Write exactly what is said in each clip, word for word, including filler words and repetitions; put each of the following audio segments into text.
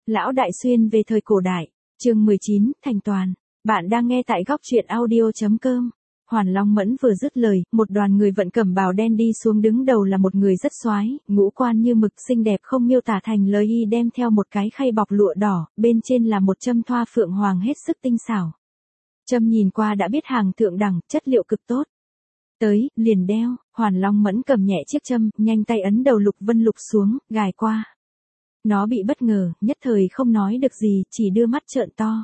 Lão Đại Xuyên về thời cổ đại, chương mười chín, thành toàn. Bạn đang nghe tại góc truyện audio.com. Hoàn Long Mẫn vừa dứt lời, một đoàn người vận cẩm bào đen đi xuống, đứng đầu là một người rất soái, ngũ quan như mực, xinh đẹp không miêu tả thành lời, y đem theo một cái khay bọc lụa đỏ, bên trên là một châm thoa phượng hoàng hết sức tinh xảo. Châm nhìn qua đã biết hàng thượng đẳng, chất liệu cực tốt. Tới, liền đeo. Hoàn Long Mẫn cầm nhẹ chiếc châm, nhanh tay ấn đầu Lục Vân Lục xuống, gài qua. Nó bị bất ngờ, nhất thời không nói được gì, chỉ đưa mắt trợn to.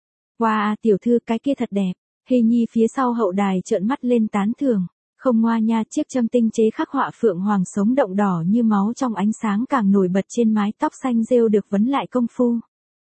Wow, tiểu thư, cái kia thật đẹp. Hy Nhi phía sau hậu đài trợn mắt lên tán thưởng. Không ngoa nha, chiếc châm tinh chế khắc họa phượng hoàng sống động đỏ như máu trong ánh sáng càng nổi bật trên mái tóc xanh rêu được vấn lại công phu.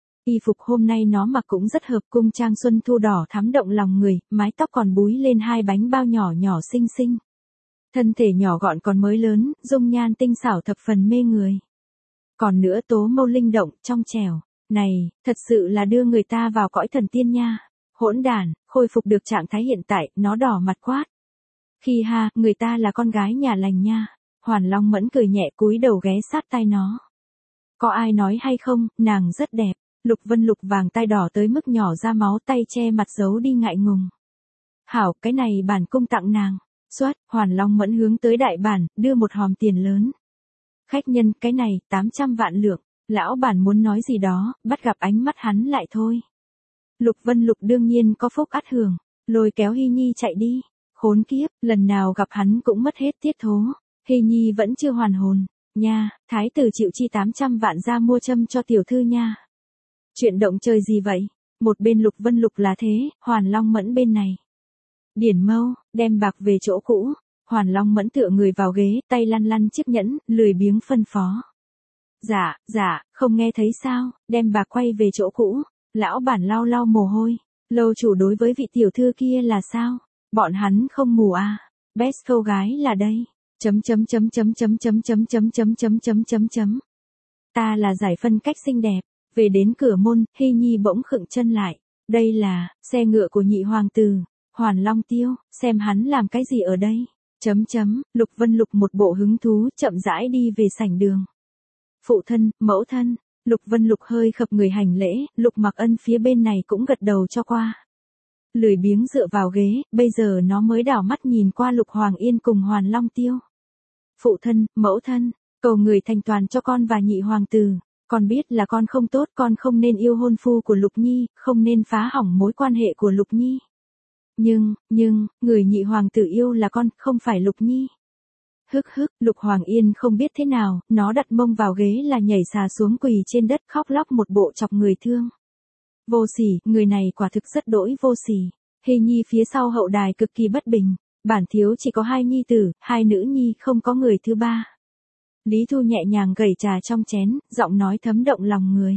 Y phục hôm nay nó mặc cũng rất hợp, cung trang xuân thu đỏ thắm động lòng người, mái tóc còn búi lên hai bánh bao nhỏ nhỏ xinh xinh. Thân thể nhỏ gọn còn mới lớn, dung nhan tinh xảo thập phần mê người. Còn nữa tố mâu linh động, trong trẻo. Này, thật sự là đưa người ta vào cõi thần tiên nha. Hỗn đản, khôi phục được trạng thái hiện tại, nó đỏ mặt quát. Khi ha, người ta là con gái nhà lành nha. Hoàn Long Mẫn cười nhẹ cúi đầu ghé sát tai nó. Có ai nói hay không, nàng rất đẹp. Lục Vân Lục vàng tai đỏ tới mức nhỏ ra máu, tay che mặt giấu đi ngại ngùng. Hảo, cái này bản cung tặng nàng. Xoát, Hoàn Long Mẫn hướng tới đại bản, đưa một hòm tiền lớn. Khách nhân, cái này, tám trăm vạn lượng. Lão bản muốn nói gì đó, bắt gặp ánh mắt hắn lại thôi. Lục Vân Lục đương nhiên có phúc ắt hưởng, lôi kéo Hy Nhi chạy đi. Khốn kiếp, lần nào gặp hắn cũng mất hết tiết thố. Hy Nhi vẫn chưa hoàn hồn. Nha, thái tử chịu chi tám trăm vạn ra mua châm cho tiểu thư nha. Chuyện động trời gì vậy? Một bên Lục Vân Lục là thế, Hoàn Long Mẫn bên này. Điển mâu, đem bạc về chỗ cũ. Hoàn Long Mẫn tựa người vào ghế, tay lăn lăn chiếc nhẫn, lười biếng phân phó. Dạ, dạ, không nghe thấy sao, đem bạc quay về chỗ cũ. Lão bản lau lau mồ hôi. Lâu chủ đối với vị tiểu thư kia là sao? Bọn hắn không mù à? Best câu gái là đây. Chấm chấm chấm chấm chấm chấm chấm chấm chấm chấm chấm chấm chấm. Ta là giải phân cách xinh đẹp. Về đến cửa môn, Hy Nhi bỗng khựng chân lại. Đây là xe ngựa của nhị hoàng tử, Hoàn Long Tiêu, xem hắn làm cái gì ở đây. Chấm chấm, Lục Vân Lục một bộ hứng thú, chậm rãi đi về sảnh đường. Phụ thân, mẫu thân, Lục Vân Lục hơi khập người hành lễ, Lục Mặc Ân phía bên này cũng gật đầu cho qua. Lười biếng dựa vào ghế, bây giờ nó mới đảo mắt nhìn qua Lục Hoàng Yên cùng Hoàn Long Tiêu. Phụ thân, mẫu thân, cầu người thành toàn cho con và nhị hoàng tử. Con biết là con không tốt, con không nên yêu hôn phu của Lục Nhi, không nên phá hỏng mối quan hệ của Lục Nhi. Nhưng, nhưng, người nhị hoàng tử yêu là con, không phải Lục Nhi. Hức hức, Lục Hoàng Yên không biết thế nào, nó đặt mông vào ghế là nhảy xà xuống quỳ trên đất khóc lóc một bộ chọc người thương. Vô sỉ, người này quả thực rất đỗi vô sỉ. Hy Nhi phía sau hậu đài cực kỳ bất bình, bản thiếu chỉ có hai nhi tử, hai nữ nhi, không có người thứ ba. Lý Thu nhẹ nhàng gẩy trà trong chén, giọng nói thấm động lòng người.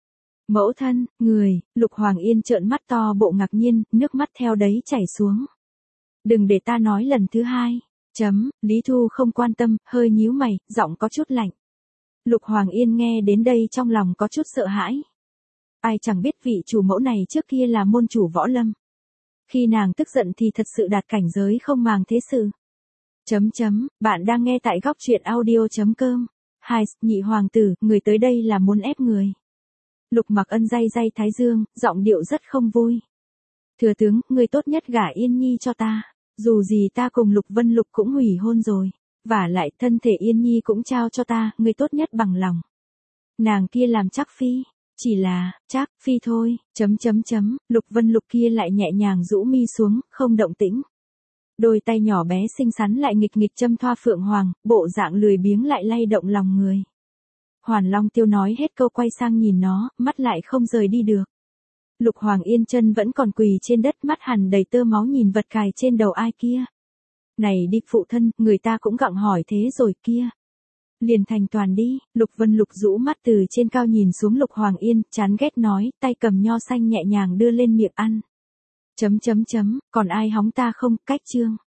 Mẫu thân, người, Lục Hoàng Yên trợn mắt to bộ ngạc nhiên, nước mắt theo đấy chảy xuống. Đừng để ta nói lần thứ hai. Chấm, Lý Thu không quan tâm, hơi nhíu mày, giọng có chút lạnh. Lục Hoàng Yên nghe đến đây trong lòng có chút sợ hãi. Ai chẳng biết vị chủ mẫu này trước kia là môn chủ võ lâm. Khi nàng tức giận thì thật sự đạt cảnh giới không màng thế sự. Chấm chấm, bạn đang nghe tại góc truyện audio.com. Hai, nhị hoàng tử, người tới đây là muốn ép người. Lục Mặc Ân day day thái dương, giọng điệu rất không vui. Thừa tướng, người tốt nhất gả Yên Nhi cho ta. Dù gì ta cùng Lục Vân Lục cũng hủy hôn rồi. Vả lại thân thể Yên Nhi cũng trao cho ta, người tốt nhất bằng lòng. Nàng kia làm chắc phi. Chỉ là, chắc, phi thôi, chấm chấm chấm, Lục Vân Lục kia lại nhẹ nhàng rũ mi xuống, không động tĩnh. Đôi tay nhỏ bé xinh xắn lại nghịch nghịch châm thoa phượng hoàng, bộ dạng lười biếng lại lay động lòng người. Hoàn Long Tiêu nói hết câu quay sang nhìn nó, mắt lại không rời đi được. Lục Hoàng Yên chân vẫn còn quỳ trên đất, mắt hằn đầy tơ máu nhìn vật cài trên đầu ai kia. Này đi phụ thân, người ta cũng gặng hỏi thế rồi kia. Liền thành toàn đi, Lục Vân Lục rũ mắt từ trên cao nhìn xuống Lục Hoàng Yên, chán ghét nói, tay cầm nho xanh nhẹ nhàng đưa lên miệng ăn. Chấm chấm chấm, còn ai hóng ta không, cách chương.